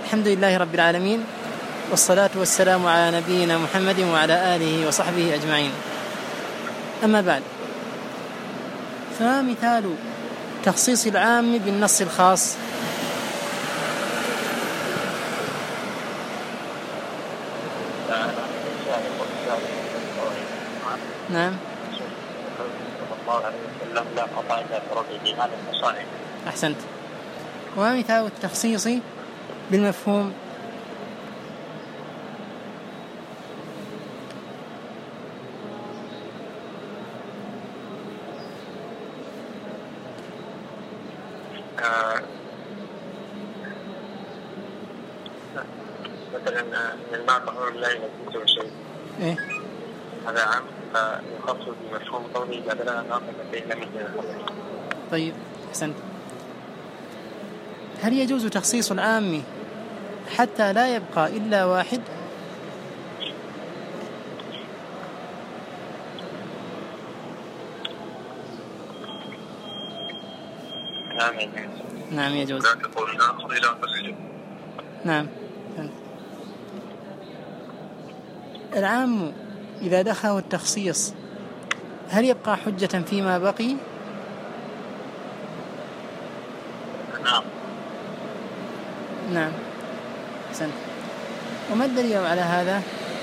الحمد لله رب العالمين، والصلاة والسلام على نبينا محمد وعلى آله وصحبه أجمعين. أما بعد، فما مثال تخصيص العام بالنص الخاص؟ نعم. أحسنت. وما مثال التخصيص بالمفهوم؟ مثلا من الماء طهور لا ينجسه شيء. إيه؟ هذا عام فيخصص بمفهوم قوله إذا بلغ الناقة فإن لم يكن. طيب، أحسنت. هل يجوز تخصيص العام حتى لا يبقى إلا واحد؟ نعم يجوز. نعم. العام إذا دخله التخصيص هل يبقى حجة فيما بقي؟ نعم. أحسنت. وما الدليل على هذا؟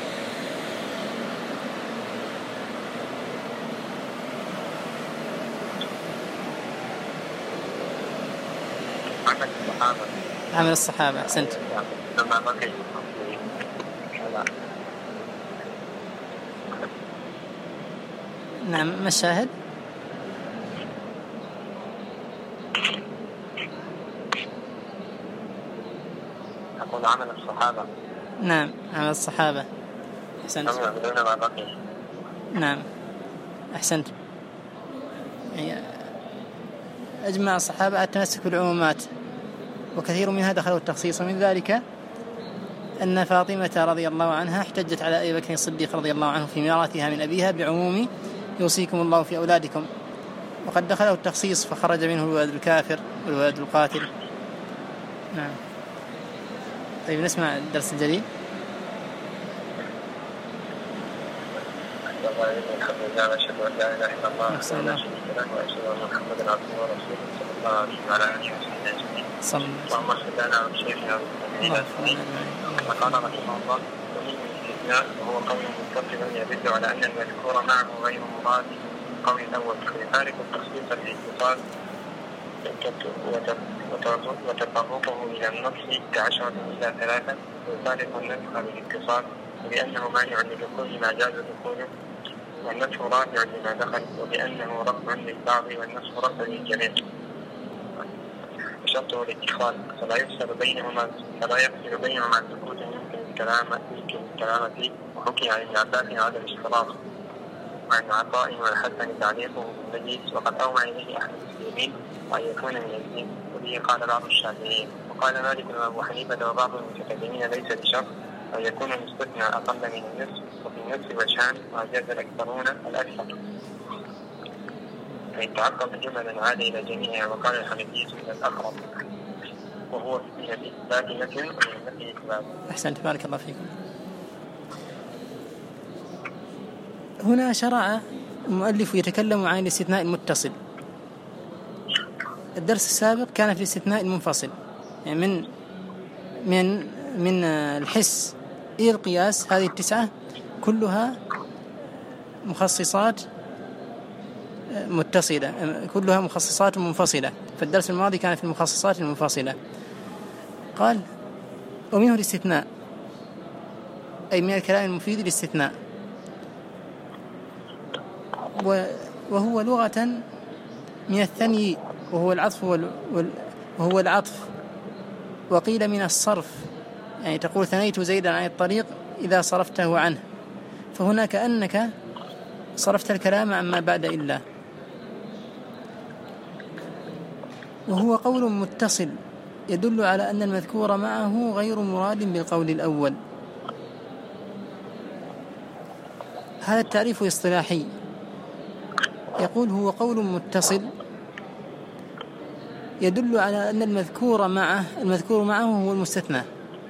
عمل الصحابة. أحسنت. نعم. ما الشاهد؟ أقول عمل الصحابة. نعم، عمل الصحابة. أحسنت. نعم، أحسنت. يعني أجمع الصحابة على التمسك بالعمومات، وكثير منها دخلوا التخصيص. من ذلك أن فاطمة رضي الله عنها احتجت على أبي بكر الصديق رضي الله عنه في ميراثها من أبيها بعموم يوصيكم الله في أولادكم، وقد دخله التخصيص فخرج منه الولد الكافر والولد القاتل. نعم. طيب، نسمع الدرس الجديد. الحمد لله، أشهد أن لا إله إلا الله وحده لا شريك له، وأشهد أن محمدا عبده ورسوله صلى الله عليه وعلى آله وصحبه أجمعين. اللهم صل على شيخنا والمؤمنين أجمعين. وقال رحمه الله: ومن الاستثناء وهو قول متصل يدل على أن المذكور معه غير مراد القول الأول، فيفارق التخصيص بالاتصال وتطرقه إلى النص ك10 إلى 3، ويفارق النسخ بالاتصال وبأنه مانع لدخول ما جاز دخوله، والنسخ رافع لما دخل، وبأنه رفع للبعض والنسخ رفع للجميع. شرطه الاتصال، فلا يفصل بينهما السكوت يمكن الكلام فيه، وحكي عن ابن عباس عدم الاشتراط، وعن عطاء والحسن تعليقه بالمجلس، وقد أومع إليه أحد المسلمين وأن يكون من الدين، وبه قال بعض الشافعيين. وقال مالك وأبو حنيفة وبعض المتكلمين ليس بشرط أن يكون المستثنى أقل من النصف، وفي النصف وجهان وأجاز الأكثرون الأكثر، فإن تعقب جملا عاد إلى جميعها، وقال الحنفية إلى الأقرب، وهو من الإثبات نفي ومن النفي إثبات. أحسنت، بارك الله فيكم. هنا شرع المؤلف يتكلم عن الاستثناء المتصل. الدرس السابق كان في الاستثناء المنفصل، يعني من الحس إلى القياس. هذه 9 كلها مخصصات متصلة، كلها مخصصات منفصلة. فالدرس الماضي كان في المخصصات المنفصلة. قال: ومنه الاستثناء، أي من الكلام المفيد الاستثناء، وهو لغة من الثني وهو العطف، وقيل من الصرف، يعني تقول ثنيت زيدا عن الطريق إذا صرفته عنه، فهنا كأنك صرفت الكلام عما بعد إلا. وهو قول متصل يدل على أن المذكور معه غير مراد بالقول الأول. هذا التعريف اصطلاحي. يقول: هو قول متصل يدل على أن المذكور معه هو المستثنى،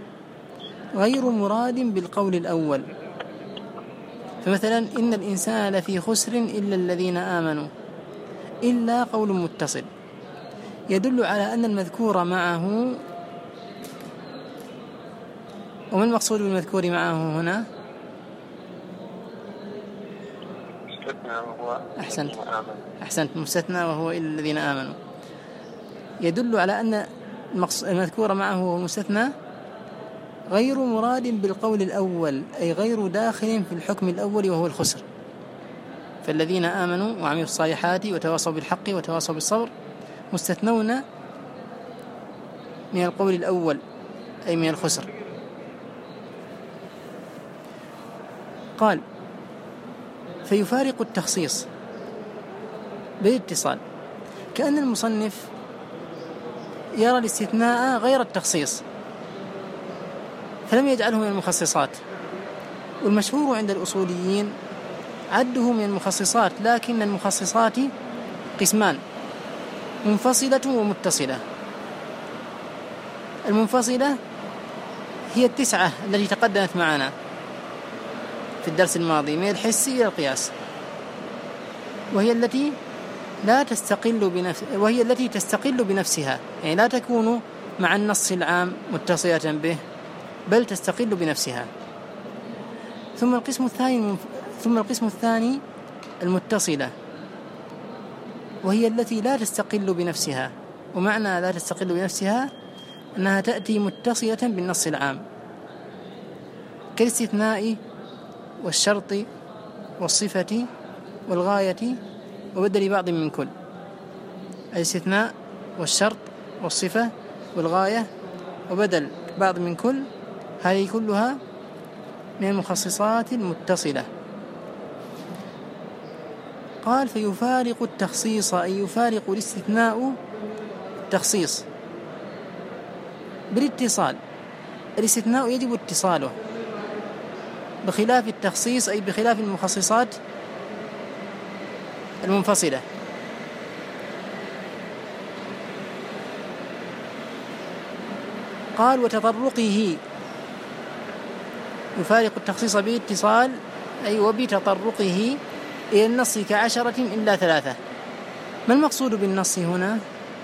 غير مراد بالقول الأول. فمثلا إن الإنسان لفي خسر إلا الذين آمنوا، إلا قول متصل يدل على أن المذكور معه. وما المقصود بالمذكور معه هنا؟ أحسنت، مستثنى وهو إلا الذين آمنوا، يدل على أن المذكور معه هو المستثنى غير مراد بالقول الأول، أي غير داخل في الحكم الأول وهو الخسر. فالذين آمنوا وعملوا الصالحات وتواصوا بالحق وتواصوا بالصبر مستثنون من القول الأول أي من الخسر. قال فيفارق التخصيص بالاتصال، كأن المصنف يرى الاستثناء غير التخصيص فلم يجعله من المخصصات. والمشهور عند الأصوليين عده من المخصصات، لكن المخصصات قسمان: منفصلة ومتصلة. المنفصلة هي 9 التي تقدمت معنا في الدرس الماضي من الحس إلى القياس، وهي التي تستقل بنفسها، يعني لا تكون مع النص العام متصلة به، بل تستقل بنفسها. ثم القسم الثاني المتصلة، وهي التي لا تستقل بنفسها. ومعنى لا تستقل بنفسها أنها تأتي متصلة بالنص العام، كالاستثناء والشرط والصفة والغاية وبدل بعض من كل. الاستثناء والشرط والصفة والغاية وبدل بعض من كل، هذه كلها من المخصصات المتصلة. قال فيفارق التخصيص، أي يفارق الاستثناء التخصيص بالاتصال. الاستثناء يجب اتصاله، بخلاف التخصيص أي بخلاف المخصصات المنفصلة. قال وتطرقه، يفارق التخصيص باتصال أي وبتطرقه إلى النص ك10 إلا 3. ما المقصود بالنص هنا؟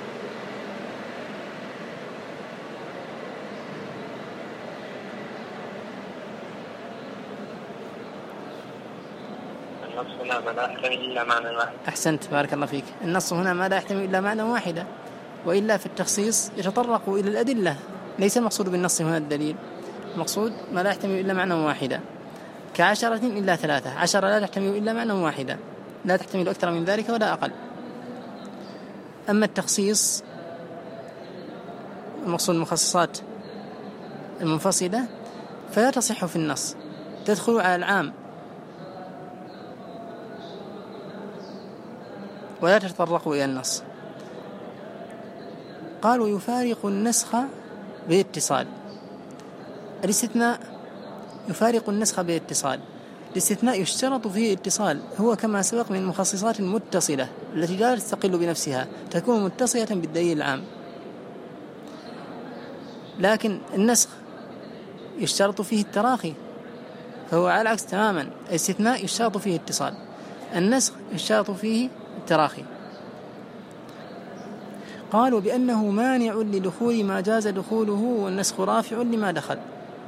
النص هنا ما لا يحتمل إلا معنى واحد. أحسنت، بارك الله فيك. النص هنا ما لا يحتمل إلا معنى واحدا، وإلا في التخصيص يتطرق إلى الأدلة. ليس المقصود بالنص هنا الدليل، المقصود ما لا يحتمل إلا معنى واحدا، ك10 إلا 3. 10 لا تحتمل إلا معنى واحدا، لا تحتمل أكثر من ذلك ولا أقل. أما التخصيص المقصود المخصصات المنفصلة فلا تصح في النص، تدخل على العام ولا تتطرق إلى النص. قال ويفارق النسخ بالاتصال. الاستثناء يفارق النسخ بالاتصال. الاستثناء يشترط فيه الاتصال، هو كما سبق من المخصصات المتصلة التي لا تستقل بنفسها، تكون متصلة بالدليل العام. لكن النسخ يشترط فيه التراخي، فهو على العكس تماما. الاستثناء يشترط فيه اتصال، النسخ يشترط فيه التراخي. قالوا بأنه مانع لدخول ما جاز دخوله، والنسخ رافع لما دخل.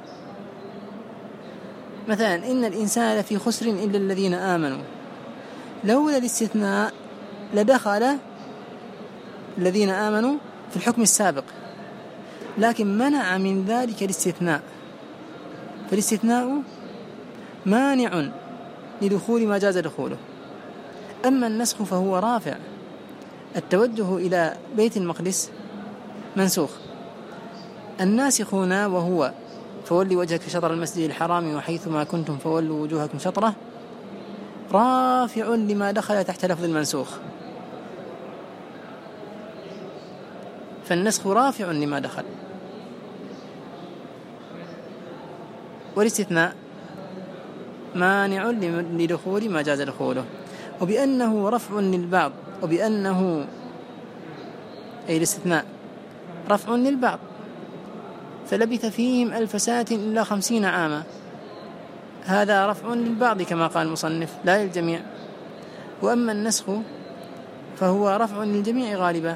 مثلا إن الإنسان لفي خسر إلا الذين آمنوا، لولا الاستثناء لدخل الذين آمنوا في الحكم السابق، لكن منع من ذلك الاستثناء، فالاستثناء مانع لدخول ما جاز دخوله. أما النسخ فهو رافع. التوجه إلى بيت المقدس منسوخ. الناسخ هنا وهو فولي وجهك شطر المسجد الحرام وحيثما كنتم فولوا وجوهكم شطره، رافع لما دخل تحت لفظ المنسوخ، فالنسخ رافع لما دخل. والاستثناء مانع لدخول ما جاز دخوله. وبأنه رفع للبعض، وبأنه أي الاستثناء رفع للبعض، فلبث فيهم 1000 سنة إلا 50 عاما. هذا رفع للبعض كما قال المصنف لا للجميع. وأما النسخ فهو رفع للجميع غالبا.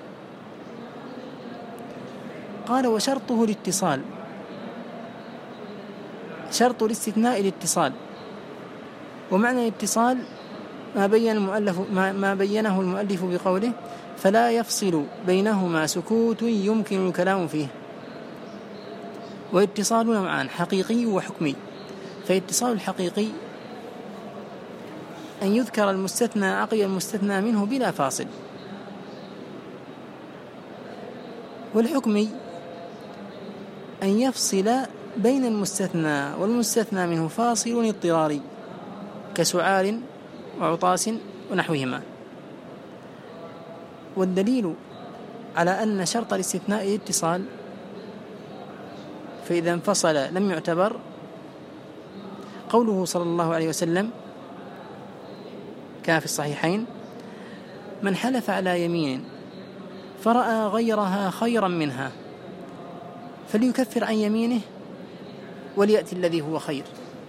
قال وشرطه الاتصال، شرط الاستثناء الاتصال. ومعنى الاتصال ما بينه المؤلف بقوله فلا يفصل بينهما سكوت يمكن الكلام فيه. والاتصال نوعان حقيقي وحكمي. فالاتصال الحقيقي أن يذكر المستثنى عقب المستثنى منه بلا فاصل. والحكمي أن يفصل بين المستثنى والمستثنى منه فاصل اضطراري كسعار وعطاس ونحوهما. والدليل على أن شرط الاستثناء الاتصال، فإذا انفصل لم يعتبر قوله صلى الله عليه وسلم كان في الصحيحين من حلف على يمين فرأى غيرها خيرا منها فليكفر عن يمينه وليأتي الذي هو خير.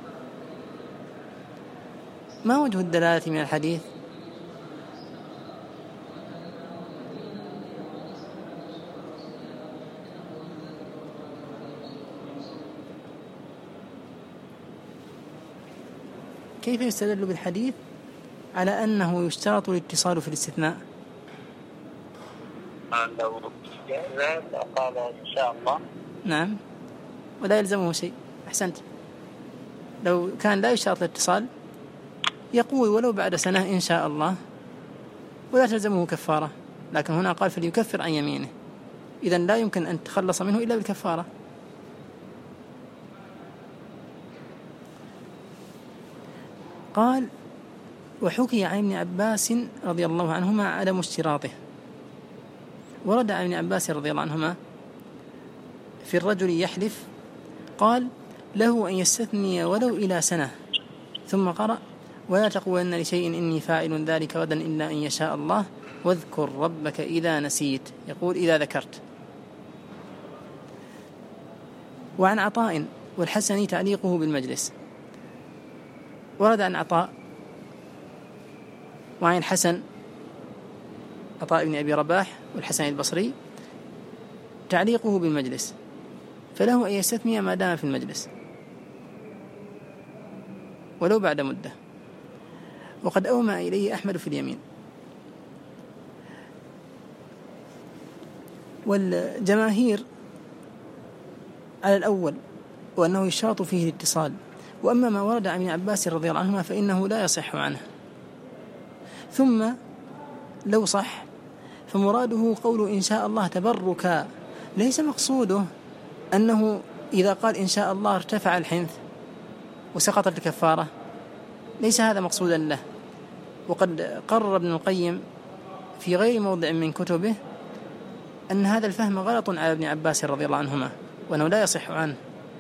ما وجه الدلالة من الحديث؟ كيف يستدل بالحديث على أنه يشترط الاتصال في الاستثناء؟ لو قال إن شاء الله نعم ولا يلزمه شيء. أحسنت. لو كان لا يشترط الاتصال يقول ولو بعد سنة إن شاء الله ولا تلزمه كفارة، لكن هنا قال فليكفر عن يمينه، إذن لا يمكن أن تخلص منه إلا بالكفارة. قال وحكي عن ابن عباس رضي الله عنهما عدم اشتراطه. ورد عن ابن عباس رضي الله عنهما في الرجل يحلف قال له أن يستثني ولو إلى سنة، ثم قرأ ولا تقولن لشيء إني فاعل ذلك غدا إلا أن يشاء الله واذكر ربك إذا نسيت، يقول إذا ذكرت. وعن عطاء والحسن تعليقه بالمجلس. ورد عن عطاء وعن الحسن عطاء بن أبي رباح والحسن البصري تعليقه بالمجلس، فله أن يستثني ما دام في المجلس ولو بعد مدة. وقد أومى إليه أحمد في اليمين. والجماهير على الأول وأنه يشترط فيه الاتصال. وأما ما ورد عن ابن عباس رضي الله عنهما فإنه لا يصح عنه. ثم لو صح فمراده قول إن شاء الله تبركا، ليس مقصوده أنه إذا قال إن شاء الله ارتفع الحنث وسقطت الكفارة، ليس هذا مقصودا له. وقد قرر ابن القيم في غير موضع من كتبه أن هذا الفهم غلط على ابن عباس رضي الله عنهما وأنه لا يصح عنه.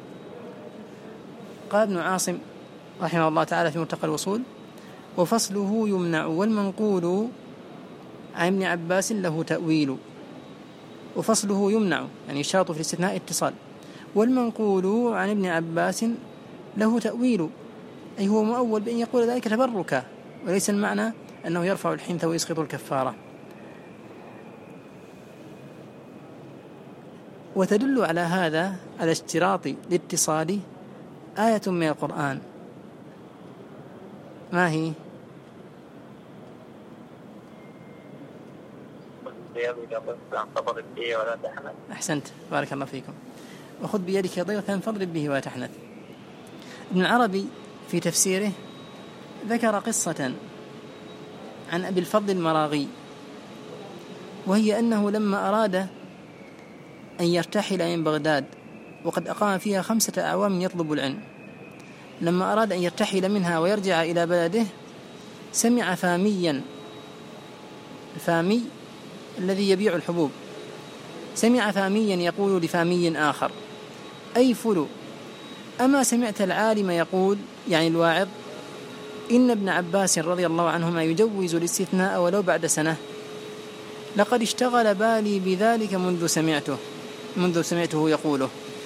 قال ابن عاصم رحمه الله تعالى في مرتقى الوصول وفصله يمنع والمنقول عن ابن عباس له تأويل. وفصله يمنع يعني يشترط في الاستثناء اتصال، والمنقول عن ابن عباس له تأويل أي هو مؤول بأن يقول ذلك تبركا، وليس المعنى أنه يرفع الحنث ويسقط الكفارة. وتدل على هذا على اشتراط الاتصال آية من القرآن. ما هي؟ أحسنت بارك الله فيكم. وخذ بيدك ضيغة فاضرب به ولا تحنث. ابن العربي في تفسيره ذكر قصة عن أبي الفضل المراغي، وهي أنه لما أراد أن يرتحل من بغداد وقد أقام فيها 5 أعوام يطلب العلم، لما أراد أن يرتحل منها ويرجع إلى بلده سمع فاميا، الفامي الذي يبيع الحبوب، سمع فاميا يقول لفامي آخر أي فلو أما سمعت العالم يقول يعني الواعظ إن ابن عباس رضي الله عنهما يجوز الاستثناء ولو بعد سنة، لقد اشتغل بالي بذلك منذ سمعته يقوله.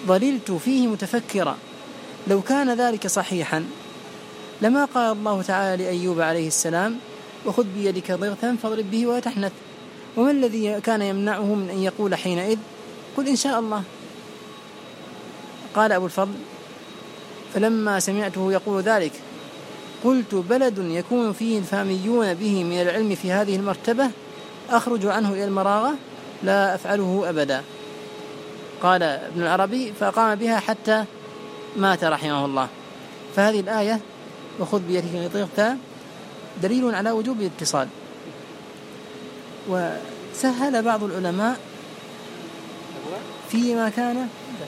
ظللت فيه متفكرا لو كان ذلك صحيحا لما قال الله تعالى لأيوب عليه السلام وخذ بيدك ضغثا فاضرب به وتحنث. وما الذي كان يمنعه من أن يقول حينئذ قل إن شاء الله؟ قال أبو الفضل فلما سمعته يقول ذلك قلت بلد يكون فيه الفاميون به من العلم في هذه المرتبة أخرج عنه إلى المراغة لا أفعله أبدا. قال ابن العربي فقام بها حتى مات رحمه الله. فهذه الآية وخذ بيدك ضغثا دليل على وجوب الاتصال. وسهل بعض العلماء فيما كان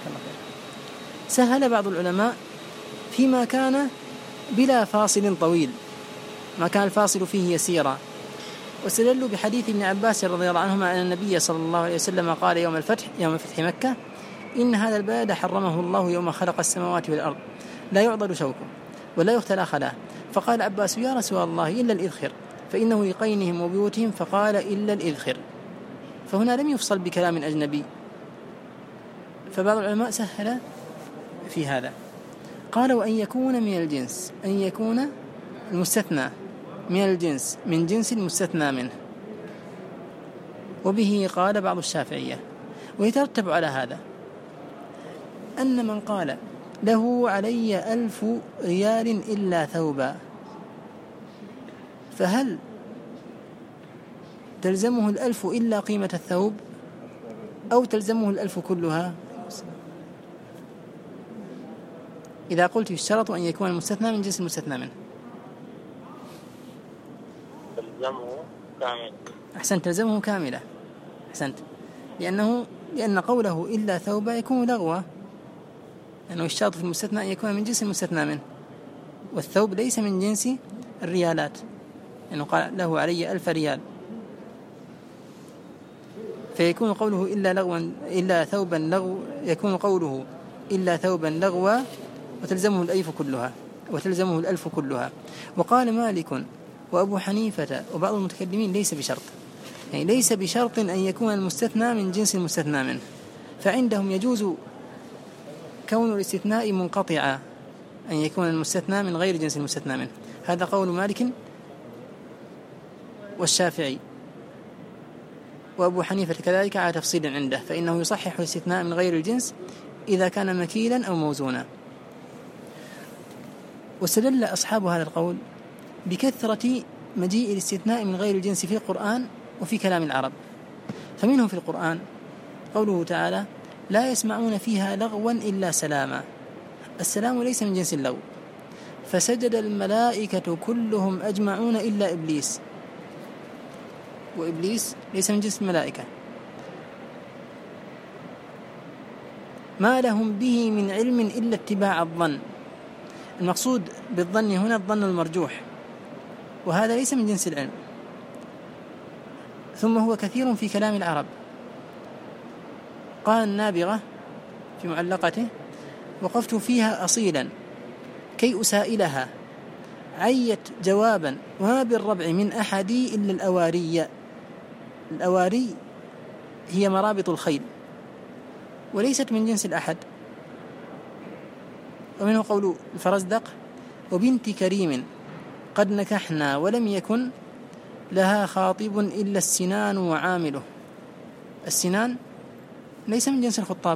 فيما كان بلا فاصل طويل، ما كان الفاصل فيه يسيرا، واستدلوا بحديث ابن عباس رضي الله عنهما أن النبي صلى الله عليه وسلم قال يوم فتح مكة إن هذا البلد حرمه الله يوم خلق السماوات والأرض لا يعضل شوكه ولا يختلى خلاه. فقال عباس يا رسول الله إلا الإذخر فإنه يقينهم وبيوتهم، فقال إلا الإذخر، فهنا لم يفصل بكلام أجنبي. فبعض العلماء سهل في هذا، قال وأن يكون من الجنس، أن يكون المستثنى من الجنس من جنس المستثنى منه، وبه قال بعض الشافعية. ويترتب على هذا أن من قال له علي 1000 ريال إلا ثوبا، فهل تلزمه 1000 إلا قيمة الثوب أو تلزمه 1000 كلها؟ إذا قلت يشترط أن يكون المستثنى من جنس المستثنى منه. تلزمه كامل. أحسنت، تلزمه كاملة. أحسنت، لأن قوله إلا ثوبا يكون لغوا، لأنه يشترط في المستثنى أن يكون من جنس المستثنى منه، والثوب ليس من جنس الريالات، لأنه قال له علي 1000 ريال، فيكون قوله إلا ثوبا لغو، يكون قوله إلا ثوبا لغوا وتلزمه الألف كلها. وقال مالك وأبو حنيفة وبعض المتكلمين ليس بشرط، يعني ليس بشرط أن يكون المستثنى من جنس المستثنى منه، فعندهم يجوز كون الاستثناء منقطعا أن يكون المستثنى من غير جنس المستثنى منه. هذا قول مالك والشافعي، وأبو حنيفة كذلك على تفصيل عنده، فإنه يصحح الاستثناء من غير الجنس إذا كان مكيلا أو موزونا. واستدل أصحاب هذا القول بكثرة مجيء الاستثناء من غير الجنس في القرآن وفي كلام العرب. فمنهم في القرآن قوله تعالى لا يسمعون فيها لغوا إلا سلاما، السلام ليس من جنس اللغو، فسجد الملائكة كلهم أجمعون إلا إبليس، وإبليس ليس من جنس الملائكة. ما لهم به من علم إلا اتباع الظن، المقصود بالظن هنا الظن المرجوح، وهذا ليس من جنس العلم. ثم هو كثير في كلام العرب. قال النابغة في معلقته وقفت فيها أصيلا كي أسائلها عيت جوابا وما بالربع من أحدي إلا الأواري. الأواري هي مرابط الخيل وليست من جنس الأحد. ومنه قول الفرزدق وبنت كريم قد نكحنا ولم يكن لها خاطب إلا السنان وعامله. السنان ليس من جنس الخطاب.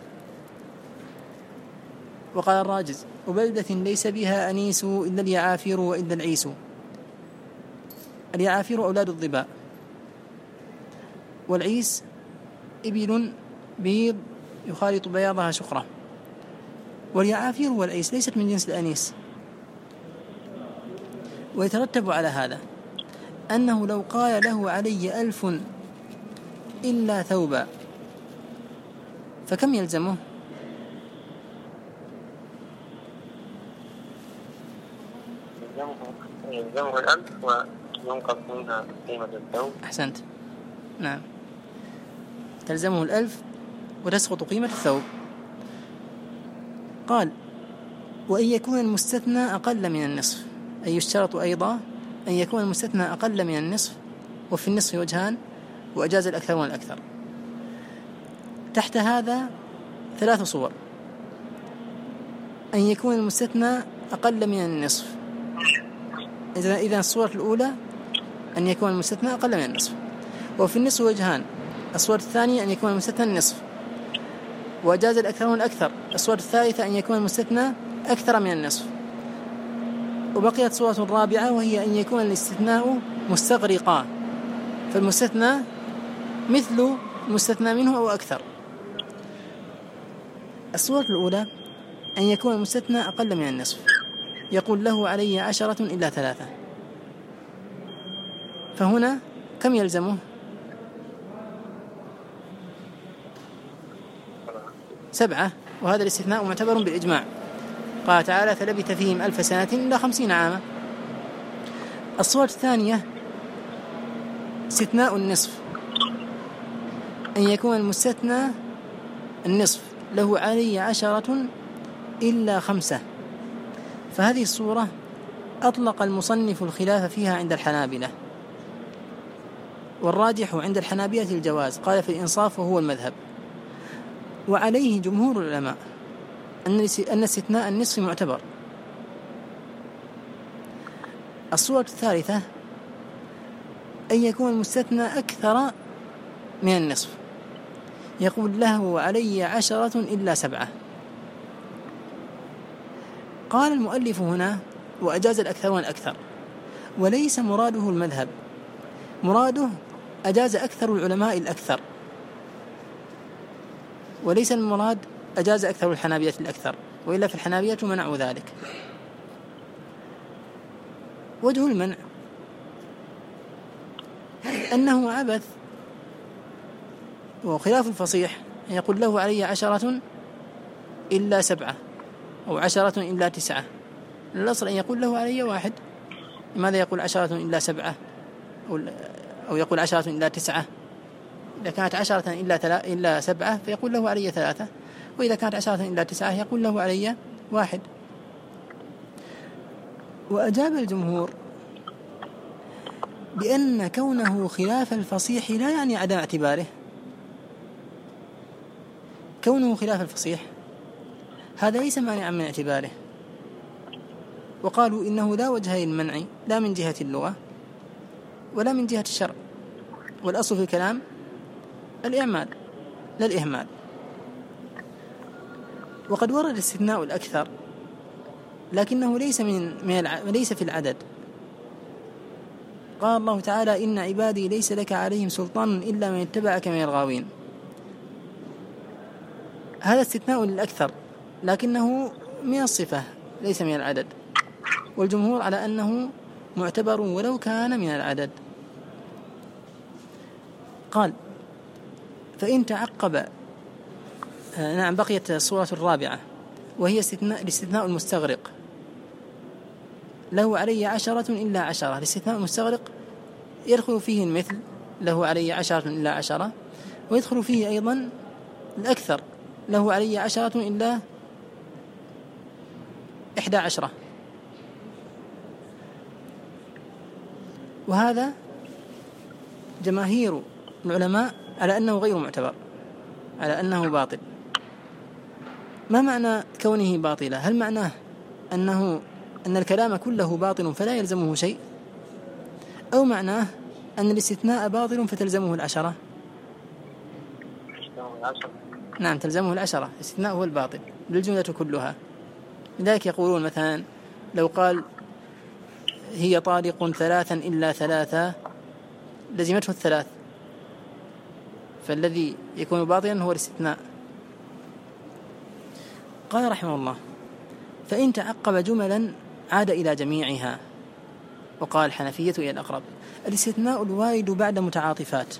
وقال الراجز وبلدة ليس بها أنيس إلا اليعافير وإلا العيس. اليعافير أولاد الضباء، والعيس إبل بيض يخالط بياضها شقرة. واليعافير والعيس ليست من جنس الأنيس. ويترتب على هذا أنه لو قال له علي 1000 إلا ثوبا فكم يلزمه؟ يلزمه 1000 وينقص منها قيمة الثوب. أحسنت، نعم، تلزمه 1000 وتسقط قيمة الثوب. قال وأن يكون المستثنى أقل من النصف، أي يشترط أيضا أن يكون المستثنى أقل من النصف، وفي النصف وجهان وأجاز الأكثر والأكثر. تحت هذا 3 صور: أن يكون المستثنى أقل من النصف. إذا الصورة الأولى أن يكون المستثنى أقل من النصف، وفي النصف وجهان: الصورة الثانية أن يكون المستثنى النصف، وجاز الأكثرون الأكثر. الصورة الثالثة أن يكون المستثنى أكثر من النصف. وبقيت صورة رابعة وهي أن يكون الاستثناء مستغرقا، فالمستثنى مثل المستثنى منه أو أكثر. الصورة الأولى أن يكون المستثنى أقل من النصف، يقول له علي 10 إلا 3، فهنا كم يلزمه؟ 7، وهذا الاستثناء معتبر بالإجماع. قال تعالى: فلبث فيهم 1000 سنة إلا 50 عاما. الصورة الثانية استثناء النصف، أن يكون المستثنى النصف، له علي 10 إلا 5، فهذه الصورة أطلق المصنف الخلاف فيها عند الحنابلة، والراجح عند الحنابلة الجواز. قال في الإنصاف وهو المذهب، وعليه جمهور العلماء أن استثناء النصف معتبر. الصورة الثالثة أن يكون المستثنى أكثر من النصف، يقول له علي 10 إلا 7. قال المؤلف هنا: وأجاز الأكثرون الأكثر، وليس مراده المذهب، مراده أجاز أكثر العلماء الأكثر، وليس المراد أجاز أكثر الحنابلة الأكثر، وإلا في الحنابلة منعوا ذلك. وجه المنع أنه عبث، وخلاف الفصيح أن يقول له علي 10 إلا 7 أو 10 إلا 9، الأصل أن يقول له علي 1. لماذا يقول 10 إلا 7 أو يقول 10 إلا 9؟ إذا كانت 10 إلا 7 فيقول له علي 3، وإذا كانت 10 إلا 9 يقول له علي 1. وأجاب الجمهور بأن كونه خلاف الفصيح لا يعني عدم اعتباره. كونه خلاف الفصيح هذا ليس مانعا من اعتباره، وقالوا إنه لا وجه للمنع، لا من جهة اللغة ولا من جهة الشرع، والأصل في الكلام الإعمال لا الإهمال. وقد ورد استثناء الأكثر، لكنه ليس في العدد. قال الله تعالى: إن عبادي ليس لك عليهم سلطان إلا من اتبعك من الغاوين. هذا استثناء للأكثر، لكنه من الصفة ليس من العدد، والجمهور على أنه معتبر ولو كان من العدد. قال: فإن تعقب، نعم، بقيت الصورة الرابعة وهي الاستثناء المستغرق، له علي 10 إلا 10. الاستثناء المستغرق يدخل فيه المثل، له علي 10 إلا 10، ويدخل فيه أيضا الأكثر، له علي 10 إلا 11. وهذا جماهير العلماء على أنه غير معتبر، على أنه باطل. ما معنى كونه باطلا؟ هل معناه أن الكلام كله باطل فلا يلزمه شيء، أو معناه أن الاستثناء باطل فتلزمه 10؟ نعم، تلزمه 10. الاستثناء هو الباطل للجملة كلها. لذلك يقولون مثلا لو قال: هي طالق 3 إلا 3، لزمته 3، فالذي يكون باطلا هو الاستثناء. قال رحمه الله: فإن تعقب جملا عاد إلى جميعها. وقال الحنفية إلى الأقرب: الاستثناء الوارد بعد متعاطفات،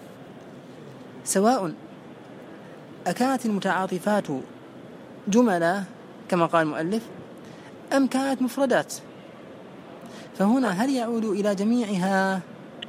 سواء أكانت المتعاطفات جملا كما قال المؤلف أم كانت مفردات، فهنا هل يعود إلى جميعها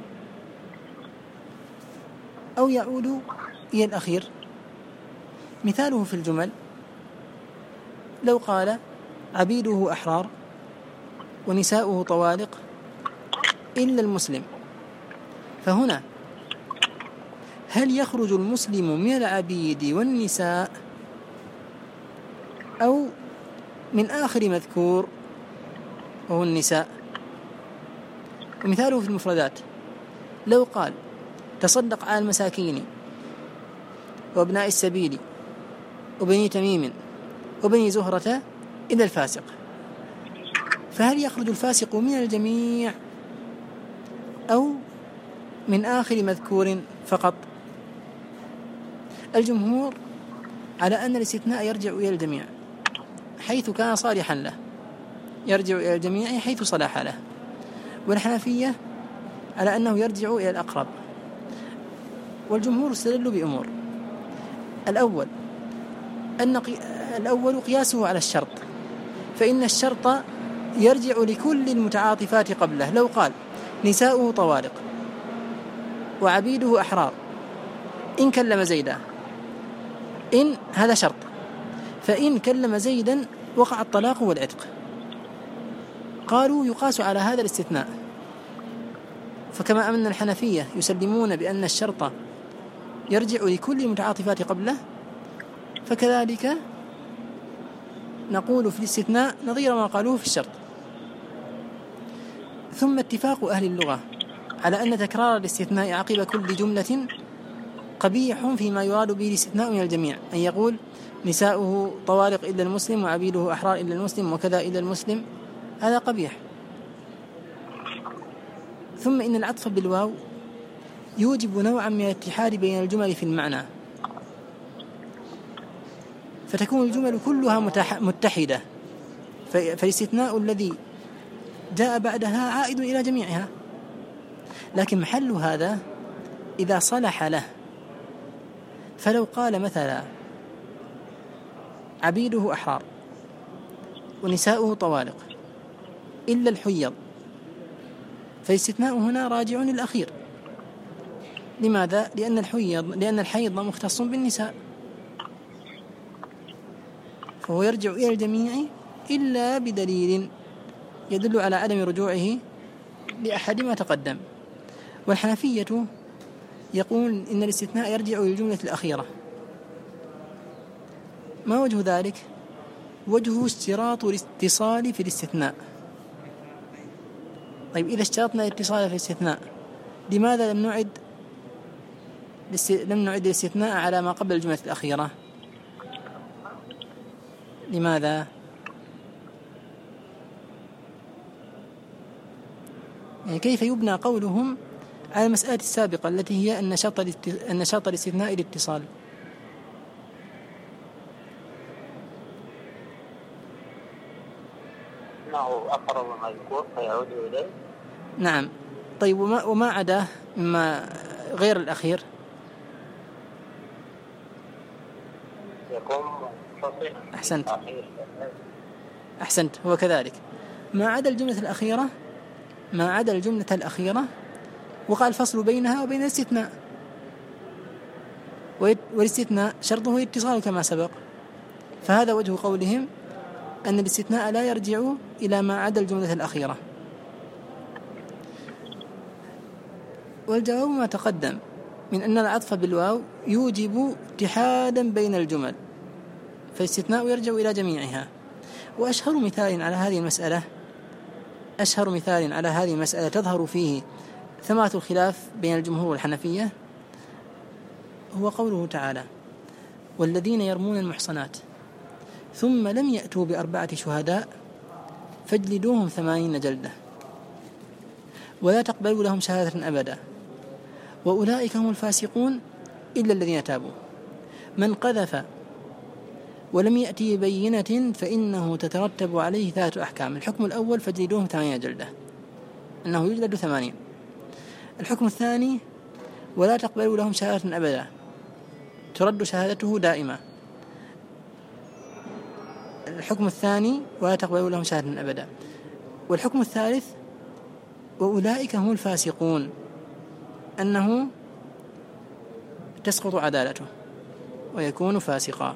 أو يعود إلى الأخير؟ مثاله في الجمل لو قال: عبيده أحرار ونساؤه طوالق إلا المسلم، فهنا هل يخرج المسلم من العبيد والنساء أو من آخر مذكور وهو النساء. ومثاله في المفردات لو قال تصدق على المساكين وابناء السبيل وبني تميم وبني زهرة إلى الفاسق، فهل يخرج الفاسق من الجميع أو من آخر مذكور فقط؟ الجمهور على أن الاستثناء يرجع إلى الجميع حيث كان صالحا له، يرجع إلى الجميع حيث صلاح له. والحنفية على أنه يرجع إلى الأقرب. والجمهور استدلوا بأمور: الأول قياسه على الشرط، فإن الشرط يرجع لكل المتعاطفات قبله. لو قال نساؤه طوارق وعبيده أحرار إن كلم زيدا، إن هذا شرط، فإن كلم زيدا وقع الطلاق والعتق. قالوا يقاس على هذا الاستثناء، فكما أن الحنفية يسلمون بأن الشرط يرجع لكل المتعاطفات قبله، فكذلك نقول في الاستثناء نظير ما قالوه في الشرط. ثم اتفاق أهل اللغة على أن تكرار الاستثناء عقب كل جملة قبيح فيما يراد به الاستثناء من الجميع، أن يقول نساؤه طوارق إلا المسلم وعبيده أحرار إلا المسلم وكذا إلا المسلم، هذا قبيح. ثم إن العطف بالواو يوجب نوعا من الاتحاد بين الجمل في المعنى، فتكون الجمل كلها متحدة، فالاستثناء الذي جاء بعدها عائد إلى جميعها. لكن محل هذا إذا صلح له، فلو قال مثلا عبيده أحرار ونساؤه طوالق إلا الحيض، فالاستثناء هنا راجع للأخير. لماذا؟ لأن الحيض مختص بالنساء، فهو يرجع إلى الجميع إلا بدليل يدل على عدم رجوعه لأحد ما تقدم. والحنفية يقول إن الاستثناء يرجع للجملة الأخيرة. ما وجه ذلك؟ وجهه اشتراط الاتصال في الاستثناء. طيب إذا اشترطنا الاتصال في الاستثناء، لماذا لم نعد الاستثناء على ما قبل الجملة الأخيرة؟ لماذا؟ يعني كيف يبنى قولهم على المسألة السابقة التي هي أن شرط الاستثناء الاتصال؟ أقرب ما يكون فيعود إليه. نعم. طيب وما عداه مما غير الأخير يكون أحسنت هو كذلك. ما عدا الجملة الأخيرة وقع الفصل بينها وبين الاستثناء، والاستثناء شرطه الاتصال كما سبق. فهذا وجه قولهم أن الاستثناء لا يرجع إلى ما عدا الجملة الأخيرة. والجواب ما تقدم من أن العطف بالواو يوجب اتحادا بين الجمل، فالاستثناء يرجع إلى جميعها. وأشهر مثال على هذه المسألة تظهر فيه ثمرة الخلاف بين الجمهور والحنفية هو قوله تعالى: والذين يرمون المحصنات ثم لم يأتوا ب4 شهداء فاجلدوهم 80 جلدة ولا تقبلوا لهم شهادة أبدا وأولئك هم الفاسقون إلا الذين تابوا. من قذف ولم يأتي بينة فإنه تترتب عليه 3 أحكام. الحكم الأول فاجلدوهم 80 جلدة، أنه يجلد 80. الحكم الثاني ولا تقبلوا لهم شهادة أبدا، ترد شهادته دائمة. الحكم الثاني ولا تقبلوا لهم شهادة أبدا. والحكم الثالث وأولئك هم الفاسقون، أنه تسقط عدالته ويكون فاسقا.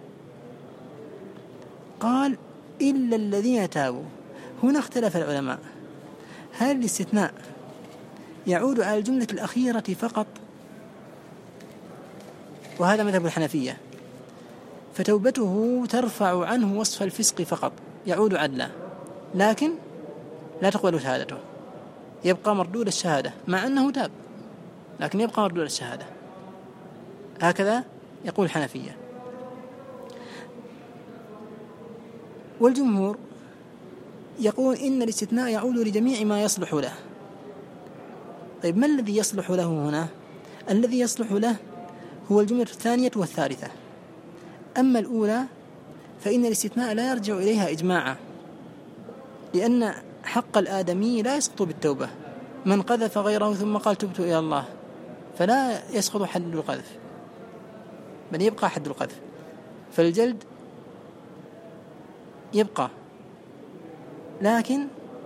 قال إلا الذين تابوا. هنا اختلف العلماء، هل الاستثناء يعود على الجملة الأخيرة فقط؟ وهذا مذهب الحنفية، فتوبته ترفع عنه وصف الفسق فقط، يعود عدلا، لكن لا تقبل شهادته، يبقى مردود الشهادة مع أنه تاب، لكن يبقى مردود الشهادة. هكذا يقول الحنفية. والجمهور يقول إن الاستثناء يعود لجميع ما يصلح له. طيب ما الذي يصلح له هنا؟ الذي يصلح له هو الجملة الثانية والثالثة. أما الأولى فإن الاستثناء لا يرجع إليها إجماعا، لأن حق الآدمي لا يسقط بالتوبة. من قذف غيره ثم قال تبت إلى الله فلا يسقط حد القذف، بل يبقى حد القذف، فالجلد يبقى، لكن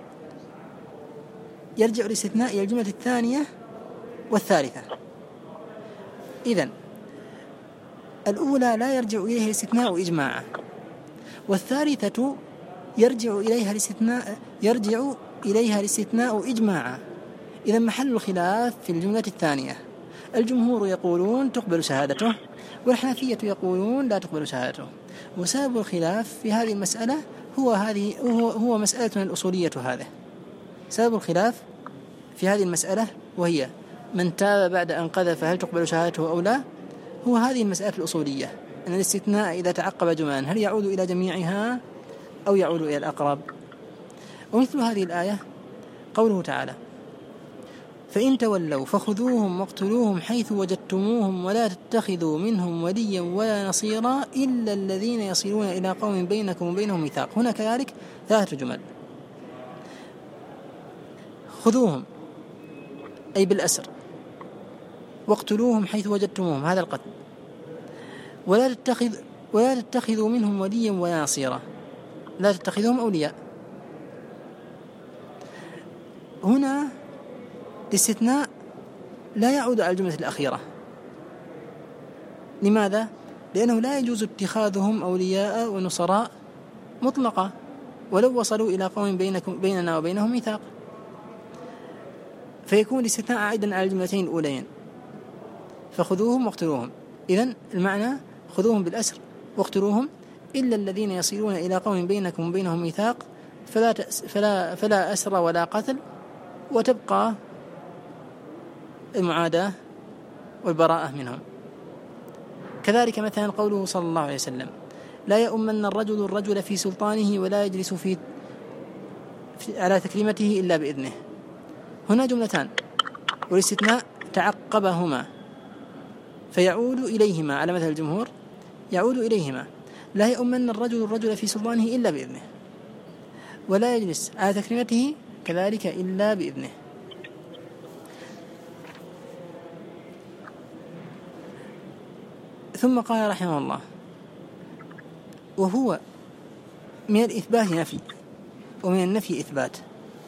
يرجع الاستثناء إلى الجملة الثانية والثالثة. إذن الأولى لا يرجع إليها الاستثناء إجماعا، والثالثة يرجع إليها الاستثناء إجماعا. إذن محل الخلاف في الجملة الثانية. الجمهور يقولون تقبل شهادته، والحنفية يقولون لا تقبل شهادته. وسبب الخلاف في هذه المسألة هو مسألة الأصولية. هذا سبب الخلاف في هذه المسألة، وهي من تاب بعد أن قذف هل تقبل شهادته أو لا. هو هذه المسألة الأصولية، أن الاستثناء إذا تعقب جملا هل يعود إلى جميعها أو يعود إلى الأقرب. ومثل هذه الآية قوله تعالى: فإن تولوا فخذوهم واقتلوهم حيث وجدتموهم ولا تتخذوا منهم وليا ولا نصيرا إلا الذين يصلون إلى قوم بينكم وبينهم ميثاق. هنا كذلك 3 جمل: خذوهم أي بالأسر، واقتلوهم حيث وجدتموهم هذا القتل، ولا تتخذوا منهم وليا ولا نصيرا، لا تتخذهم أولياء. هنا الاستثناء لا يعود على الجملة الأخيرة. لماذا؟ لأنه لا يجوز اتخاذهم أولياء ونصراء مطلقة ولو وصلوا إلى قوم بيننا وبينهم ميثاق، فيكون الاستثناء عائدا على الجملتين الأولين: فخذوهم واقتلوهم. إذن المعنى خذوهم بالأسر واقتلوهم إلا الذين يصلون إلى قوم بينكم وبينهم ميثاق، فلا أسر ولا قتل، وتبقى المعاداة والبراءة منهم. كذلك مثلا قوله صلى الله عليه وسلم: لا يؤمن الرجل في سلطانه ولا يجلس على تكريمته إلا بإذنه. هنا جملتان والاستثناء تعقبهما فيعود إليهما، على مثل الجمهور يعود إليهما. لا يؤمن الرجل في سلطانه إلا بإذنه، ولا يجلس على تكريمته كذلك إلا بإذنه. ثم قال رحمه الله: وهو من الإثبات نفي ومن النفي إثبات.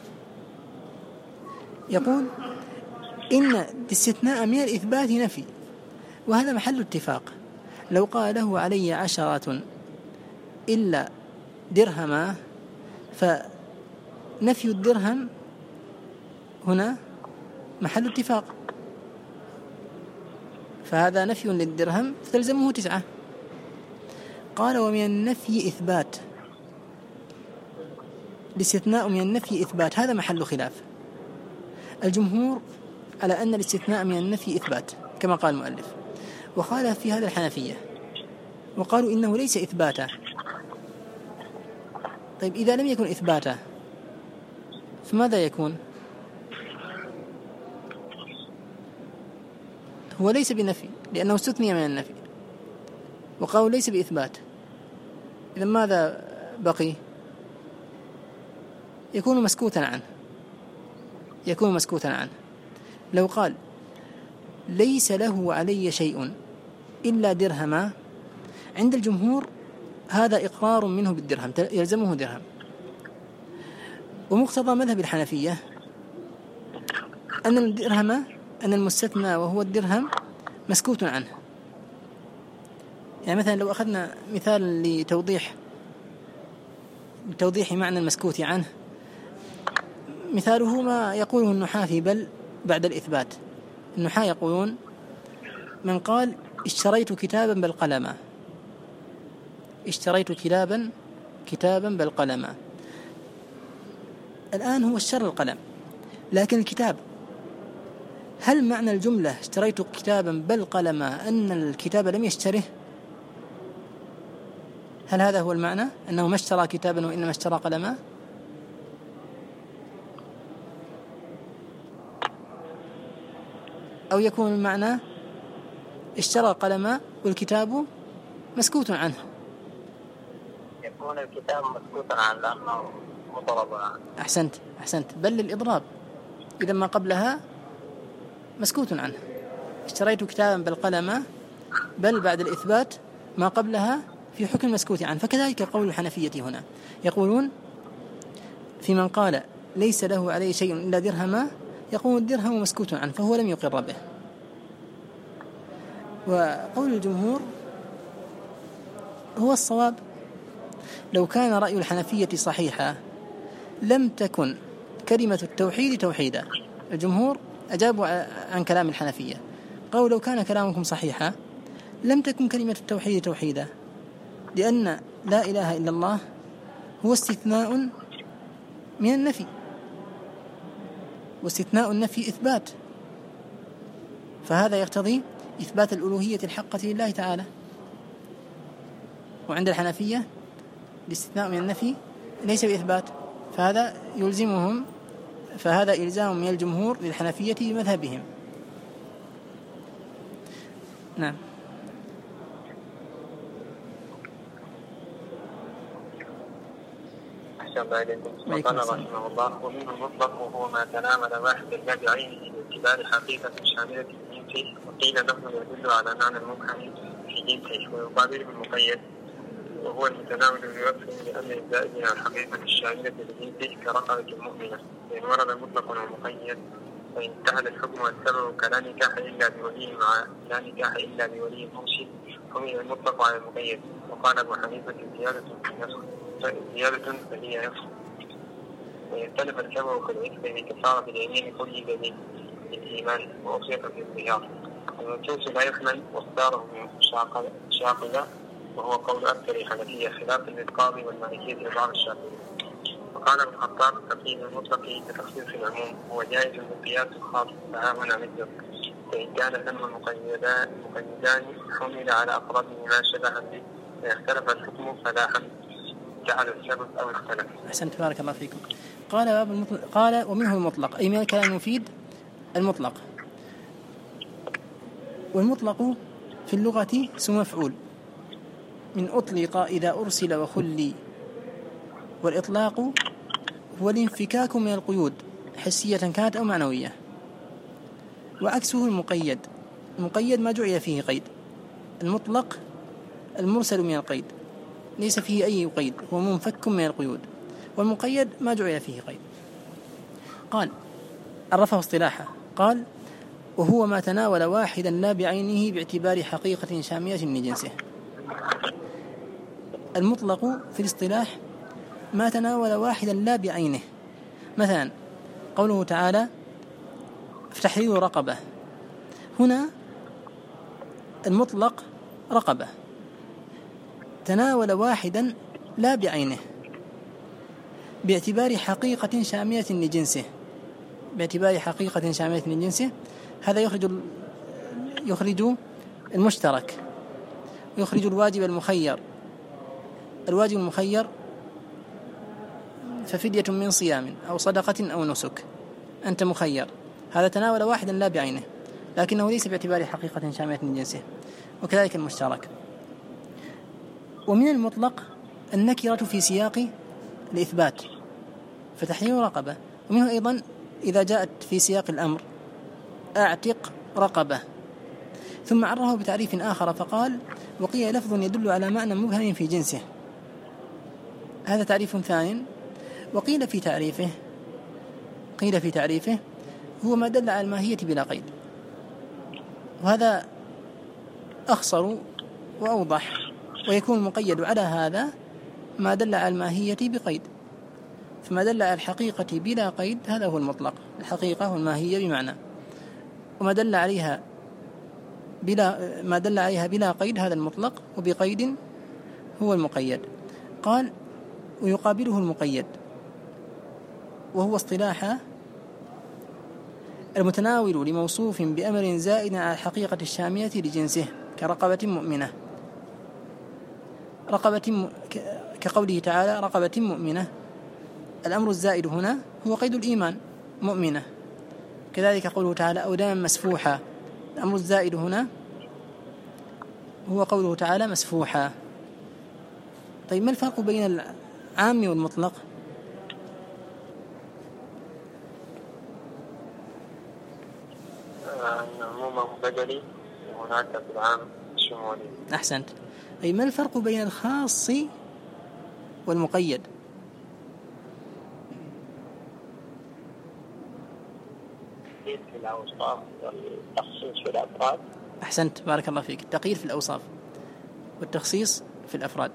يقول إن الاستثناء من الإثبات نفي، وهذا محل اتفاق. لو قال له علي 10 إلا درهما، فنفي الدرهم هنا محل اتفاق، فهذا نفي للدرهم فتلزمه 9. قال: ومن النفي إثبات. الاستثناء من النفي إثبات، هذا محل خلاف. الجمهور على أن الاستثناء من النفي إثبات كما قال المؤلف، وخالف في هذا الحنفية وقالوا إنه ليس إثباتا. طيب إذا لم يكن إثباتا فماذا يكون؟ هو ليس بنفي لأنه استثني من النفي، وقالوا ليس بإثبات. إذا ماذا بقي؟ يكون مسكوتا عنه. لو قال ليس له علي شيء إلا درهما، عند الجمهور هذا إقرار منه بالدرهم، يلزمه درهم. ومقتضى مذهب الحنفية أن المستثنى وهو الدرهم مسكوت عنه. يعني مثلا لو أخذنا مثال لتوضيح معنى المسكوت عنه، مثاله ما يقوله النحاة في بل بعد الإثبات. النحاة يقولون: من قال اشتريت كتابا بل قلما، اشتريت كتابا بل قلما. الآن هو اشترى القلم، لكن الكتاب، هل معنى الجملة اشتريت كتابا بل قلما أن الكتاب لم يشتره؟ هل هذا هو المعنى، أنه ما اشترى كتابا وإنما اشترى قلما؟ أو يكون المعنى اشترى قلما والكتاب مسكوت عنه؟ يكون الكتاب مسكوتا عنه لأنه مضرب. أحسنت، بل للإضراب، إذا ما قبلها مسكوت عنه. اشتريت كتابا بل قلما، بل بعد الإثبات ما قبلها في حكم مسكوت عنه. فكذلك قول الحنفية هنا، يقولون في من قال ليس له عليه شيء إلا درهما، يقول الدرهم مسكوت عنه فهو لم يقر به. وقول الجمهور هو الصواب. لو كان رأي الحنفية صحيحا لم تكن كلمة التوحيد توحيدا. الجمهور أجابوا عن كلام الحنفية، قالوا لو كان كلامكم صحيحا لم تكن كلمة التوحيد توحيدا، لأن لا إله إلا الله هو استثناء من النفي، واستثناء النفي إثبات، فهذا يقتضي إثبات الألوهية الحقة لله تعالى. وعند الحنفية الاستثناء من النفي ليس بإثبات، فهذا يلزمهم، فهذا إلزام من الجمهور للحنفية بمذهبهم. نعم. قال رحمه الله: ومنه المطلق وهو ما تناول واحد لا بعينه باعتبار حقيقة شاملة لجنسه، وقيل لفظ يدل على معنى المبهم في جنسه، ويقابله المقيد وهو المتناول بوصفه لأمر الزائد عن الحقيقة الشاملة لجنسه كرقبة المؤمنة. فإن ورد مطلق ومقيد فإن اتحد الحكم والسبب كلا نكاح إلا بولي مع لا نكاح إلا بولي مرشد حمل المطلق على المقيد. وقال أبو حنيفة: زيادة فهي نصف. ويختلف السبب كالعتق بكفارة اليمين كل دليل بالإيمان وأصيب بالظهار. المنصوص لا يحمل واختاره شاقلة، وهو قول أكثر الحنفية خلافا للقاضي والمالكية وبعض الشافعية. وقال ابن الخطاب: تقييد المطلق بتخصيص العموم هو جائز بالقياس الخاص، فها هنا مثله. فإن كان ثم مقيدان حمل على أقربهما شبها به، فاختلف الحكم فلا حمل جعل السبب أو اختلف. أحسنت، بارك الله فيكم. قال ومنه المطلق، أي من الكلام المفيد المطلق. والمطلق في اللغة اسم مفعول من أطلق إذا أرسل وخلي، والإطلاق هو الانفكاك من القيود حسية كانت أو معنوية. وعكسه المقيد. المقيد ما جعل فيه قيد، المطلق المرسل من القيد ليس فيه أي قيد، هو منفك من القيود. والمقيد ما جعل فيه قيد. قال عرفه اصطلاحا، قال: وهو ما تناول واحدا لا بعينه باعتبار حقيقة شامية لجنسه. المطلق في الاصطلاح ما تناول واحدا لا بعينه. مثلا قوله تعالى: فتحرير رقبة، هنا المطلق رقبة تناول واحدا لا بعينه باعتبار حقيقة شامية لجنسه. باعتبار حقيقة شامية لجنسه، هذا يخرج المشترك، يخرج الواجب المخير. الواجب المخير ففدية من صيام أو صدقة أو نسك، أنت مخير. هذا تناول واحدا لا بعينه، لكنه ليس باعتبار حقيقة شاملة من جنسه. وكذلك المشترك. ومن المطلق النكرة في سياق الإثبات، فتحرير رقبة. ومنه أيضا إذا جاءت في سياق الأمر: أعتق رقبة. ثم عرفه بتعريف آخر فقال: وقيل لفظ يدل على معنى مبهم في جنسه. هذا تعريف ثاني. وقيل في تعريفه هو ما دل على الماهية بلا قيد، وهذا أخصر وأوضح. ويكون المقيد على هذا ما دل على الماهية بقيد، فما دل على الحقيقة بلا قيد هذا هو المطلق، الحقيقة والماهية بمعنى. وما دل عليها بلا قيد هذا المطلق، وبقيد هو المقيد. قال ويقابله المقيد، وهو اصطلاح المتناول لموصوف بأمر زائد على الحقيقة الشامية لجنسه كرقبة مؤمنة، كقوله تعالى رقبة مؤمنة. الأمر الزائد هنا هو قيد الإيمان مؤمنة. كذلك قوله تعالى أو دما مسفوحا، الأمر الزائد هنا هو قوله تعالى مسفوحا. طيب ما الفرق بين العام والمطلق؟ عموما بدلي وهناك في العام شمولي. أحسنت. طيب ما الفرق بين الخاص والمقيد؟ في الأوصاف والتخصيص في الأفراد. أحسنت، بارك الله فيك. التقييد في الأوصاف والتخصيص في الأفراد.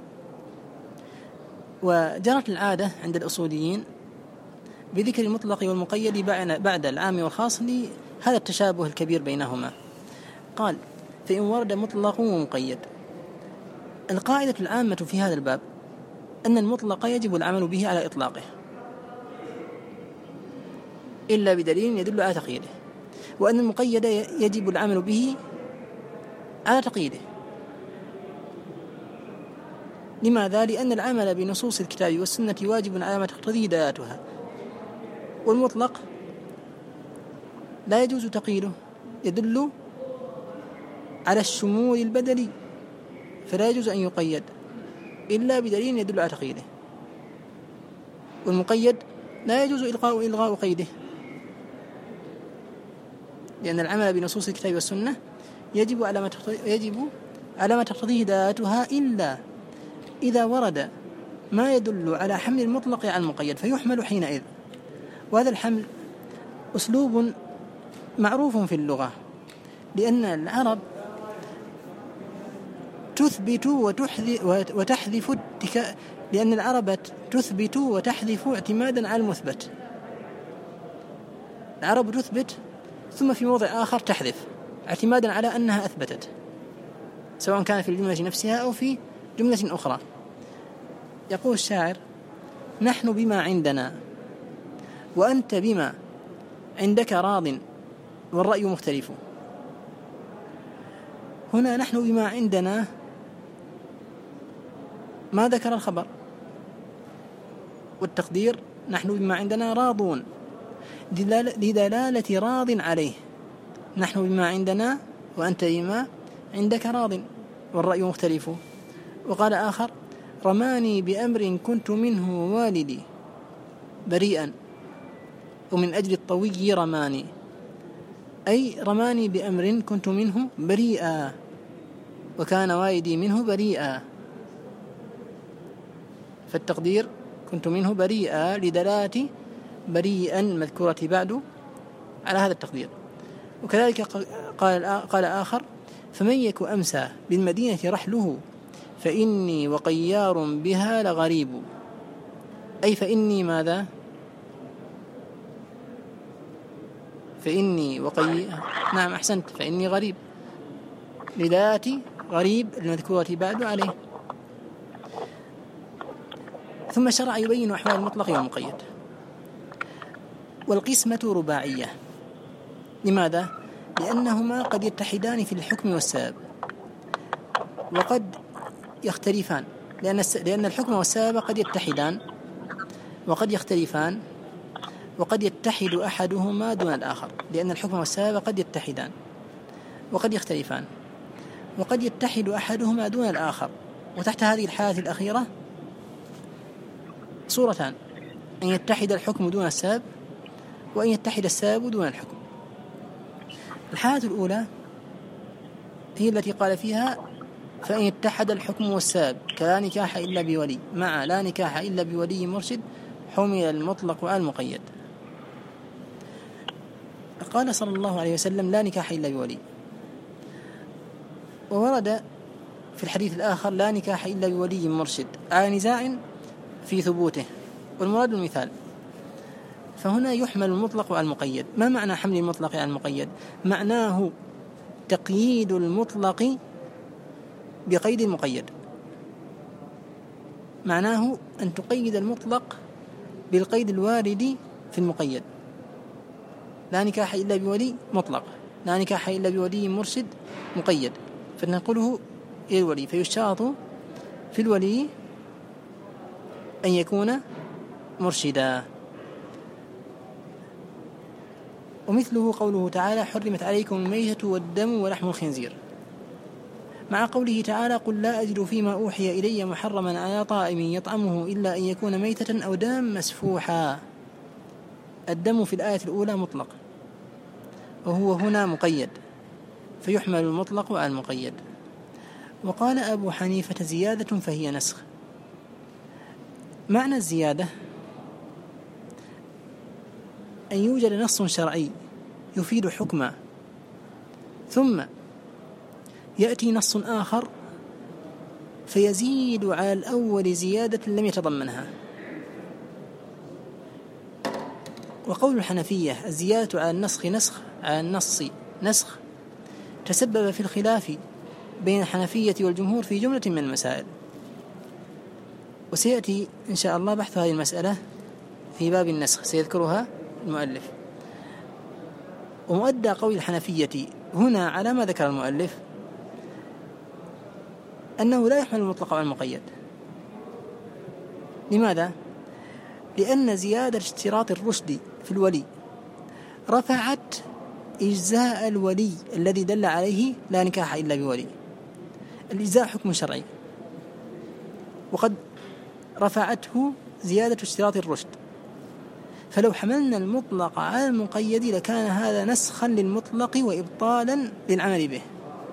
وجرت العادة عند الأصوليين بذكر المطلق والمقيد بعد العام والخاص لهذا التشابه الكبير بينهما. قال فإن ورد مطلق ومقيد. القاعدة العامة في هذا الباب أن المطلق يجب العمل به على إطلاقه إلا بدليل يدل على تقييده، وأن المقيد يجب العمل به على تقييده. لماذا؟ لأن العمل بنصوص الكتاب والسنة واجب على ما تقتضيه دلالتها، والمطلق لا يجوز تقييده، يدل على الشمول البدلي، فلا يجوز أن يقيد إلا بدليل يدل على تقييده. والمقيد لا يجوز إلغاء قيده، لأن العمل بنصوص الكتاب والسنة يجب على ما تقتضيه دلالتها إلا إذا ورد ما يدل على حمل المطلق على المقيد فيحمل حينئذ. وهذا الحمل أسلوب معروف في اللغة، لأن العرب تثبت وتحذف لأن العرب تثبت وتحذف اعتمادا على المثبت. العرب تثبت ثم في موضع آخر تحذف اعتمادا على أنها أثبتت، سواء كان في الجملة نفسها أو في جملة أخرى. يقول الشاعر نحن بما عندنا وأنت بما عندك راض والرأي مختلف. هنا نحن بما عندنا ما ذكر الخبر، والتقدير نحن بما عندنا راضون لدلالة راض عليه. نحن بما عندنا وأنت بما عندك راض والرأي مختلف. وقال آخر رماني بأمر كنت منه والدي بريئا ومن أجل الطوي رماني، أي رماني بأمر كنت منه بريئا وكان والدي منه بريئا. فالتقدير كنت منه بريئا لدلالة بريئا مذكورة بعد على هذا التقدير. وكذلك قال آخر فمن يك أمسى بالمدينة رحله فإني وقيار بها لغريب، أي فإني ماذا؟ فإني نعم أحسنت، فإني غريب لذات غريب المذكورة بعد عليه. ثم شرع يبين أحوال المطلق والمقيد. والقسمة رباعية. لماذا؟ لأنهما قد يتحدان في الحكم والسبب وقد يختلفان، لأن الحكم والسبب قد يتحدان وقد يختلفان وقد يتحد أحدهما دون الآخر، لأن الحكم والسبب قد يتحدان وقد يختلفان وقد يتحد أحدهما دون الآخر. وتحت هذه الحالة الأخيرة صورتان: أن يتحد الحكم دون السبب، وأن يتحد السبب دون الحكم. الحالة الأولى هي التي قال فيها فإن يتحد الحكم والسبب كلا نكاح إلا بولي مع لا نكاح إلا بولي مرشد حمل المطلق على المقيد. قال صلى الله عليه وسلم لا نكاح إلا بولي، وورد في الحديث الآخر لا نكاح إلا بولي مرشد، على نزاع في ثبوته، والمراد المثال. فهنا يحمل المطلق على المقيد. ما معنى حمل المطلق على المقيد؟ معناه تقييد المطلق بقيد المقيد. معناه أن تقيد المطلق بالقيد الوارد في المقيد. لا نكاح إلا بولي مطلق، لا نكاح إلا بولي مرشد مقيد، فننقله إلى الولي، فيشترط في الولي أن يكون مرشدا. ومثله قوله تعالى: حرمت عليكم الميتة والدم ولحم الخنزير، مع قوله تعالى: قل لا أجد فيما أوحي إلي محرما على طائم يطعمه إلا أن يكون ميتة أو دما مسفوحا. الدم في الآية الأولى مطلق، وهو هنا مقيد، فيحمل المطلق على المقيد. وقال أبو حنيفة: زيادة فهي نسخ. معنى الزيادة أن يوجد نص شرعي يفيد حكما، ثم يأتي نص آخر فيزيد على الأول زيادة لم يتضمنها. وقول الحنفية: الزيادة على النسخ نسخ، على النص نسخ، تسبب في الخلاف بين الحنفية والجمهور في جملة من المسائل، وسيأتي إن شاء الله بحث هذه المسألة في باب النسخ سيذكرها المؤلف. ومؤدى قول الحنفية هنا على ما ذكر المؤلف أنه لا يحمل المطلق على المقيد. لماذا؟ لأن زيادة اشتراط الرشد في الولي رفعت إجزاء الولي الذي دل عليه لا نكاح إلا بولي. الإجزاء حكم شرعي، وقد رفعته زيادة اشتراط الرشد، فلو حملنا المطلق على المقيد لكان هذا نسخا للمطلق وإبطالا للعمل به.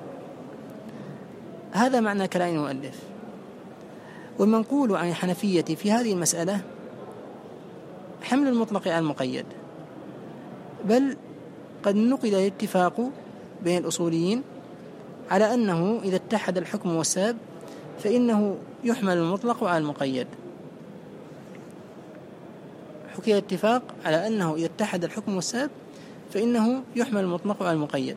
هذا معنى كلام المؤلف. والمنقول عن الحنفية في هذه المسألة حمل المطلق على المقيد، بل قد نقل الاتفاق بين الأصوليين على أنه إذا اتحد الحكم والسبب فإنه يحمل المطلق على المقيد. حكي الاتفاق على أنه إذا اتحد الحكم والسبب فإنه يحمل المطلق على المقيد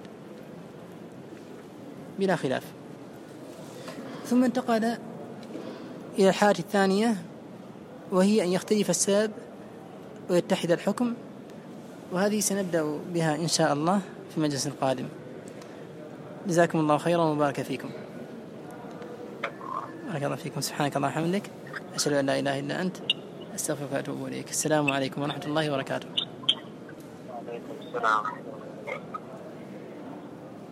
بلا خلاف. ثم انتقل إلى الحالة الثانية، وهي أن يختلف السبب ويتحد الحكم، وهذه سنبدأ بها إن شاء الله في المجلس القادم. جزاكم الله خيرا وبارك فيكم. بارك الله فيكم. سبحانك اللهم وبحمدك، أشهد أن لا إله إلا أنت، أستغفرك وأتوب إليك. السلام عليكم ورحمة الله وبركاته. وعليكم السلام.